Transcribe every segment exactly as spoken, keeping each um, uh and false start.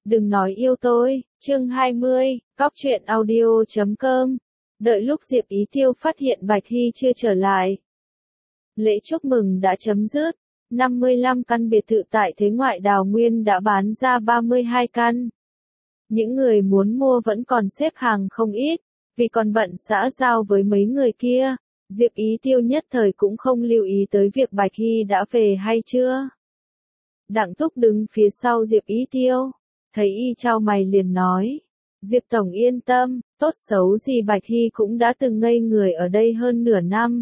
Đừng nói yêu tôi, chương hai mươi, cóc truyện audio chấm com. Đợi lúc Diệp Ý Tiêu phát hiện Bạch Hy chưa trở lại. Lễ chúc mừng đã chấm dứt, năm mươi lăm căn biệt thự tại Thế Ngoại Đào Nguyên đã bán ra ba mươi hai căn. Những người muốn mua vẫn còn xếp hàng không ít, vì còn bận xã giao với mấy người kia. Diệp Ý Tiêu nhất thời cũng không lưu ý tới việc Bạch Hy đã về hay chưa. Đặng Thúc đứng phía sau Diệp Ý Tiêu, thấy y chau mày liền nói, Diệp Tổng yên tâm, tốt xấu gì Bạch Hy cũng đã từng ngây người ở đây hơn nửa năm.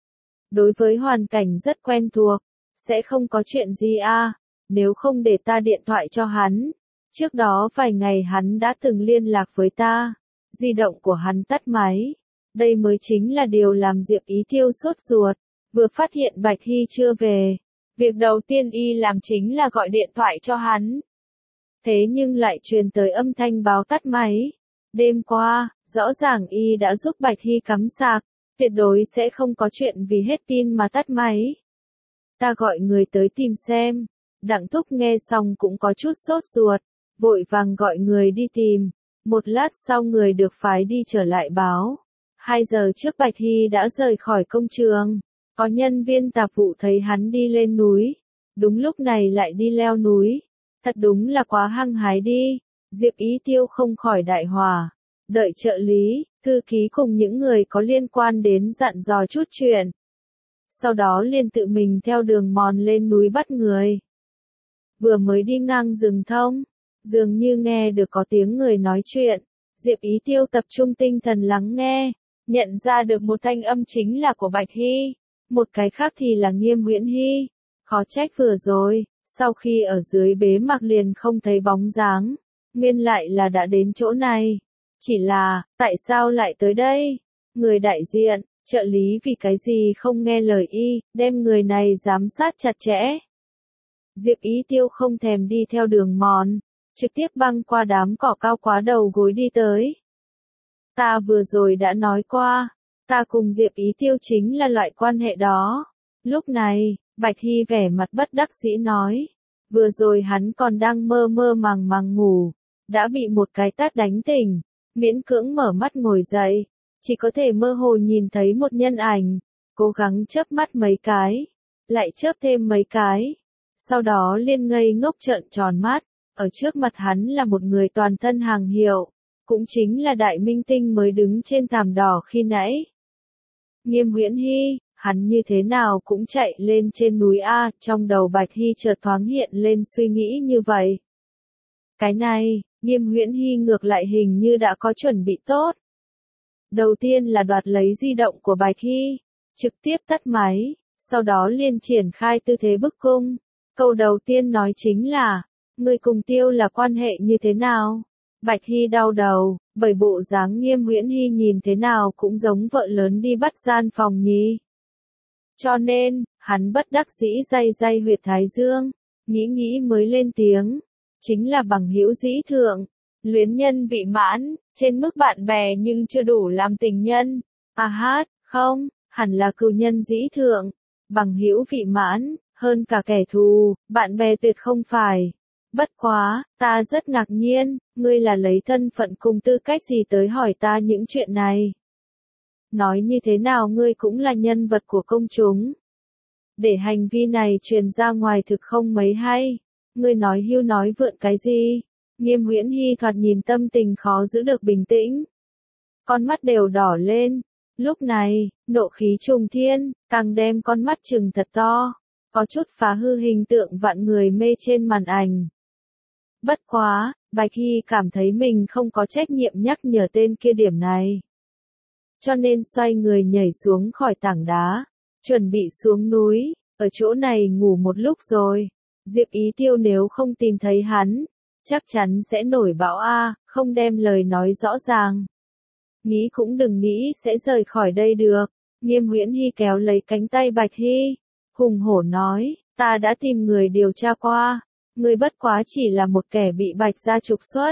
Đối với hoàn cảnh rất quen thuộc, sẽ không có chuyện gì à, nếu không để ta điện thoại cho hắn. Trước đó vài ngày hắn đã từng liên lạc với ta, di động của hắn tắt máy. Đây mới chính là điều làm Diệp Ý Tiêu sốt ruột, vừa phát hiện Bạch Hy chưa về. Việc đầu tiên y làm chính là gọi điện thoại cho hắn. Thế nhưng lại truyền tới âm thanh báo tắt máy. Đêm qua, rõ ràng y đã giúp Bạch Hy cắm sạc, tuyệt đối sẽ không có chuyện vì hết pin mà tắt máy. Ta gọi người tới tìm xem. Đặng Thúc nghe xong cũng có chút sốt ruột, vội vàng gọi người đi tìm. Một lát sau người được phái đi trở lại báo. Hai giờ trước Bạch Hy đã rời khỏi công trường. Có nhân viên tạp vụ thấy hắn đi lên núi. Đúng lúc này lại đi leo núi. Thật đúng là quá hăng hái đi. Diệp Ý Tiêu không khỏi đại hòa. Đợi trợ lý, thư ký cùng những người có liên quan đến dặn dò chút chuyện. Sau đó liền tự mình theo đường mòn lên núi bắt người. Vừa mới đi ngang rừng thông, dường như nghe được có tiếng người nói chuyện. Diệp Ý Tiêu tập trung tinh thần lắng nghe, nhận ra được một thanh âm chính là của Bạch Hy, một cái khác thì là Nghiêm Huyễn Hy. Khó trách vừa rồi, sau khi ở dưới bế mạc liền không thấy bóng dáng, nguyên lại là đã đến chỗ này. Chỉ là, tại sao lại tới đây? Người đại diện, trợ lý vì cái gì không nghe lời y, đem người này giám sát chặt chẽ. Diệp Ý Tiêu không thèm đi theo đường mòn, trực tiếp băng qua đám cỏ cao quá đầu gối đi tới. Ta vừa rồi đã nói qua, ta cùng Diệp Ý Tiêu chính là loại quan hệ đó. Lúc này, Bạch Hy vẻ mặt bất đắc dĩ nói, vừa rồi hắn còn đang mơ mơ màng màng ngủ, đã bị một cái tát đánh tỉnh, miễn cưỡng mở mắt ngồi dậy, chỉ có thể mơ hồ nhìn thấy một nhân ảnh, cố gắng chớp mắt mấy cái, lại chớp thêm mấy cái, sau đó liên ngây ngốc trợn tròn mắt, ở trước mặt hắn là một người toàn thân hàng hiệu, cũng chính là đại minh tinh mới đứng trên thảm đỏ khi nãy. Nghiêm Huyễn Hy, hắn như thế nào cũng chạy lên trên núi A, trong đầu Bạch Hy chợt thoáng hiện lên suy nghĩ như vậy. Cái này, Nghiêm Huyễn Hy ngược lại hình như đã có chuẩn bị tốt. Đầu tiên là đoạt lấy di động của Bạch Hy, trực tiếp tắt máy, sau đó liền triển khai tư thế bức cung. Câu đầu tiên nói chính là, người cùng Tiêu là quan hệ như thế nào? Bạch Hy đau đầu, bởi bộ dáng Nghiêm Huyễn Hy nhìn thế nào cũng giống vợ lớn đi bắt gian phòng nhỉ. Cho nên, hắn bất đắc dĩ day day huyệt thái dương, nghĩ nghĩ mới lên tiếng. Chính là bằng hữu dĩ thượng, luyến nhân vị mãn, trên mức bạn bè nhưng chưa đủ làm tình nhân. À hát, không, hẳn là cừu nhân dĩ thượng, bằng hữu vị mãn, hơn cả kẻ thù, bạn bè tuyệt không phải. Bất quá, ta rất ngạc nhiên, ngươi là lấy thân phận cùng tư cách gì tới hỏi ta những chuyện này. Nói như thế nào ngươi cũng là nhân vật của công chúng. Để hành vi này truyền ra ngoài thực không mấy hay. Ngươi nói hưu nói vượn cái gì? Nghiêm Huyễn Hy thoạt nhìn tâm tình khó giữ được bình tĩnh. Con mắt đều đỏ lên. Lúc này, nộ khí trùng thiên, càng đem con mắt trừng thật to. Có chút phá hư hình tượng vạn người mê trên màn ảnh. Bất quá, Bạch Hy cảm thấy mình không có trách nhiệm nhắc nhở tên kia điểm này. Cho nên xoay người nhảy xuống khỏi tảng đá, chuẩn bị xuống núi, ở chỗ này ngủ một lúc rồi. Diệp Ý Tiêu nếu không tìm thấy hắn, chắc chắn sẽ nổi bão A, không đem lời nói rõ ràng. Nghĩ cũng đừng nghĩ sẽ rời khỏi đây được. Nghiêm Huyễn Hy kéo lấy cánh tay Bạch Hy, hùng hổ nói, ta đã tìm người điều tra qua, người bất quá chỉ là một kẻ bị Bạch gia trục xuất.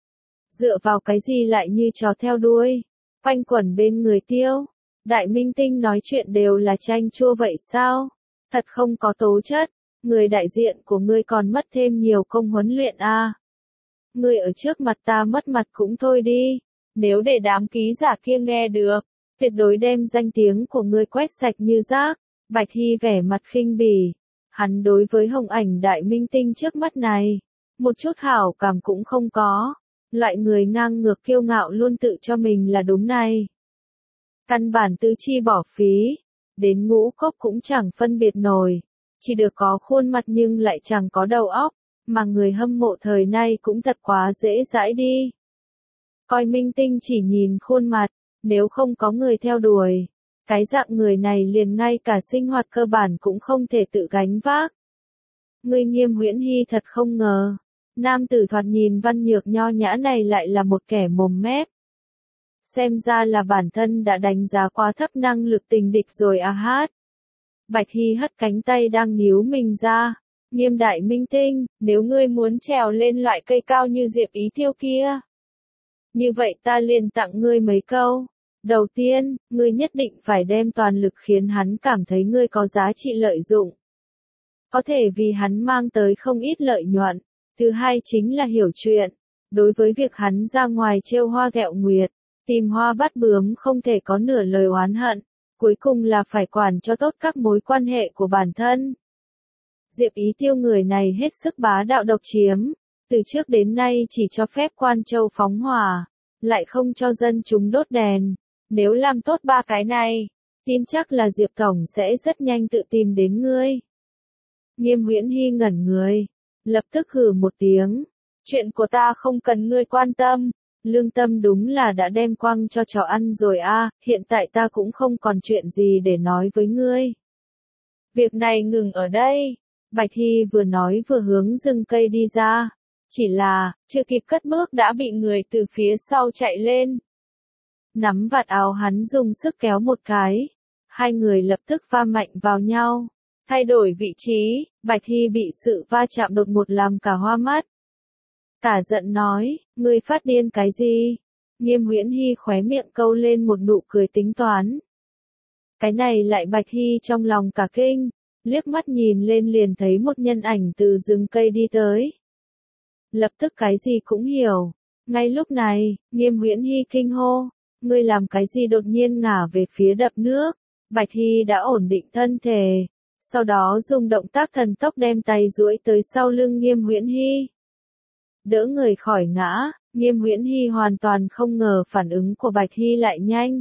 Dựa vào cái gì lại như chó theo đuôi, quanh quẩn bên người Tiêu. Đại minh tinh nói chuyện đều là chanh chua vậy sao? Thật không có tố chất. Người đại diện của ngươi còn mất thêm nhiều công huấn luyện a. À. ngươi ở trước mặt ta mất mặt cũng thôi đi, nếu để đám ký giả kia nghe được, tuyệt đối đem danh tiếng của ngươi quét sạch như rác. Bạch Hy vẻ mặt khinh bỉ, hắn đối với Hồng Ảnh đại minh tinh trước mắt này, một chút hảo cảm cũng không có, loại người ngang ngược kiêu ngạo luôn tự cho mình là đúng này. Căn bản tứ chi bỏ phí, đến ngũ cốc cũng chẳng phân biệt nổi, chỉ được có khuôn mặt nhưng lại chẳng có đầu óc, mà người hâm mộ thời nay cũng thật quá dễ dãi đi. Coi minh tinh chỉ nhìn khuôn mặt, nếu không có người theo đuổi, cái dạng người này liền ngay cả sinh hoạt cơ bản cũng không thể tự gánh vác. Ngươi Nghiêm Huyễn Hy thật không ngờ, nam tử thoạt nhìn văn nhược nho nhã này lại là một kẻ mồm mép. Xem ra là bản thân đã đánh giá quá thấp năng lực tình địch rồi à hát. Bạch Hy hất cánh tay đang níu mình ra. Nghiêm đại minh tinh, nếu ngươi muốn trèo lên loại cây cao như Diệp Ý Tiêu kia, như vậy ta liền tặng ngươi mấy câu. Đầu tiên, ngươi nhất định phải đem toàn lực khiến hắn cảm thấy ngươi có giá trị lợi dụng. Có thể vì hắn mang tới không ít lợi nhuận. Thứ hai chính là hiểu chuyện. Đối với việc hắn ra ngoài trêu hoa ghẹo nguyệt, tìm hoa bắt bướm không thể có nửa lời oán hận. Cuối cùng là phải quản cho tốt các mối quan hệ của bản thân. Diệp Ý Tiêu người này hết sức bá đạo độc chiếm, từ trước đến nay chỉ cho phép quan châu phóng hỏa, lại không cho dân chúng đốt đèn. Nếu làm tốt ba cái này, tin chắc là Diệp Tổng sẽ rất nhanh tự tìm đến ngươi. Nghiêm Huyễn Hy ngẩn người, lập tức hừ một tiếng. Chuyện của ta không cần ngươi quan tâm, lương tâm đúng là đã đem quăng cho chó ăn rồi a. Hiện tại ta cũng không còn chuyện gì để nói với ngươi. Việc này ngừng ở đây. Bạch Hy vừa nói vừa hướng rừng cây đi ra. Chỉ là, chưa kịp cất bước đã bị người từ phía sau chạy lên. Nắm vạt áo hắn dùng sức kéo một cái. Hai người lập tức va mạnh vào nhau. Thay đổi vị trí, Bạch Hy bị sự va chạm đột ngột làm cả hoa mắt. Cả giận nói, ngươi phát điên cái gì? Nghiêm Huyễn Hy khóe miệng câu lên một nụ cười tính toán. Cái này lại Bạch Hy trong lòng cả kinh, liếc mắt nhìn lên liền thấy một nhân ảnh từ rừng cây đi tới. Lập tức cái gì cũng hiểu. Ngay lúc này, Nghiêm Huyễn Hy kinh hô, ngươi làm cái gì đột nhiên ngả về phía đập nước. Bạch Hy đã ổn định thân thể, sau đó dùng động tác thần tốc đem tay duỗi tới sau lưng Nghiêm Huyễn Hy. Đỡ người khỏi ngã, Nghiêm Huyễn Hy hoàn toàn không ngờ phản ứng của Bạch Hy lại nhanh.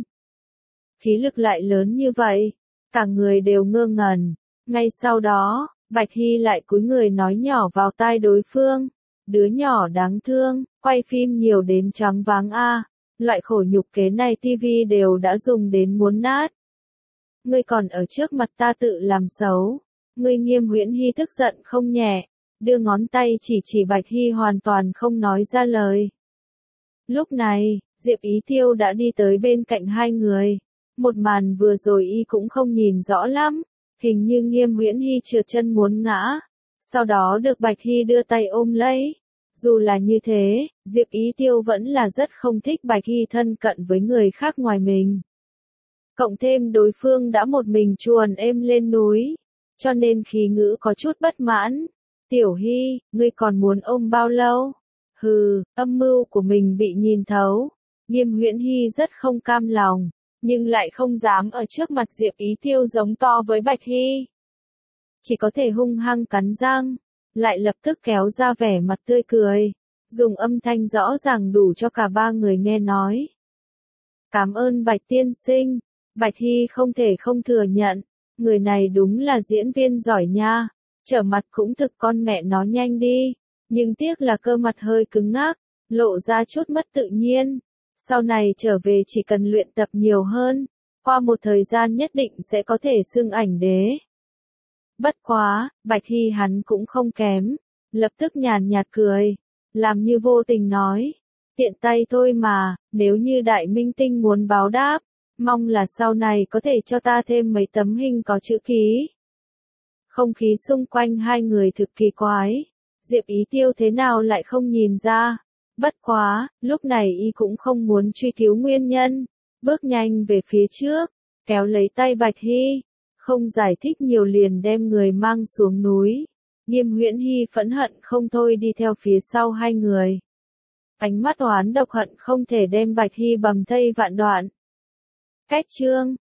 Khí lực lại lớn như vậy, cả người đều ngơ ngẩn. Ngay sau đó, Bạch Hy lại cúi người nói nhỏ vào tai đối phương. Đứa nhỏ đáng thương, quay phim nhiều đến choáng váng a. Loại khổ nhục kế này tivi đều đã dùng đến muốn nát. Ngươi còn ở trước mặt ta tự làm xấu. Ngươi Nghiêm Huyễn Hy tức giận không nhẹ, đưa ngón tay chỉ chỉ Bạch Hy hoàn toàn không nói ra lời. Lúc này, Diệp Ý Tiêu đã đi tới bên cạnh hai người. Một màn vừa rồi y cũng không nhìn rõ lắm, hình như Nghiêm Huyễn Hy trượt chân muốn ngã, sau đó được Bạch Hy đưa tay ôm lấy. Dù là như thế, Diệp Ý Tiêu vẫn là rất không thích Bạch Hy thân cận với người khác ngoài mình. Cộng thêm đối phương đã một mình chuồn êm lên núi, cho nên khí ngữ có chút bất mãn. Tiểu Hy, ngươi còn muốn ôm bao lâu? Hừ, âm mưu của mình bị nhìn thấu. Nghiêm Huyễn Hy rất không cam lòng, nhưng lại không dám ở trước mặt Diệp Ý Tiêu giống to với Bạch Hy. Chỉ có thể hung hăng cắn răng, lại lập tức kéo ra vẻ mặt tươi cười, dùng âm thanh rõ ràng đủ cho cả ba người nghe nói. Cảm ơn Bạch tiên sinh. Bạch Hy không thể không thừa nhận, người này đúng là diễn viên giỏi nha, trở mặt cũng thực con mẹ nó nhanh đi, nhưng tiếc là cơ mặt hơi cứng ngắc, lộ ra chút mất tự nhiên. Sau này trở về chỉ cần luyện tập nhiều hơn, qua một thời gian nhất định sẽ có thể xưng ảnh đế. Bất quá, Bạch Hy hắn cũng không kém, lập tức nhàn nhạt cười, làm như vô tình nói, tiện tay thôi mà, nếu như đại minh tinh muốn báo đáp, mong là sau này có thể cho ta thêm mấy tấm hình có chữ ký. Không khí xung quanh hai người thực kỳ quái, Diệp Ý Tiêu thế nào lại không nhìn ra. Bất quá, lúc này y cũng không muốn truy cứu nguyên nhân, bước nhanh về phía trước, kéo lấy tay Bạch Hy, không giải thích nhiều liền đem người mang xuống núi. Nghiêm Huyễn Hy phẫn hận không thôi đi theo phía sau hai người. Ánh mắt oán độc hận không thể đem Bạch Hy bầm thây vạn đoạn. Cách chương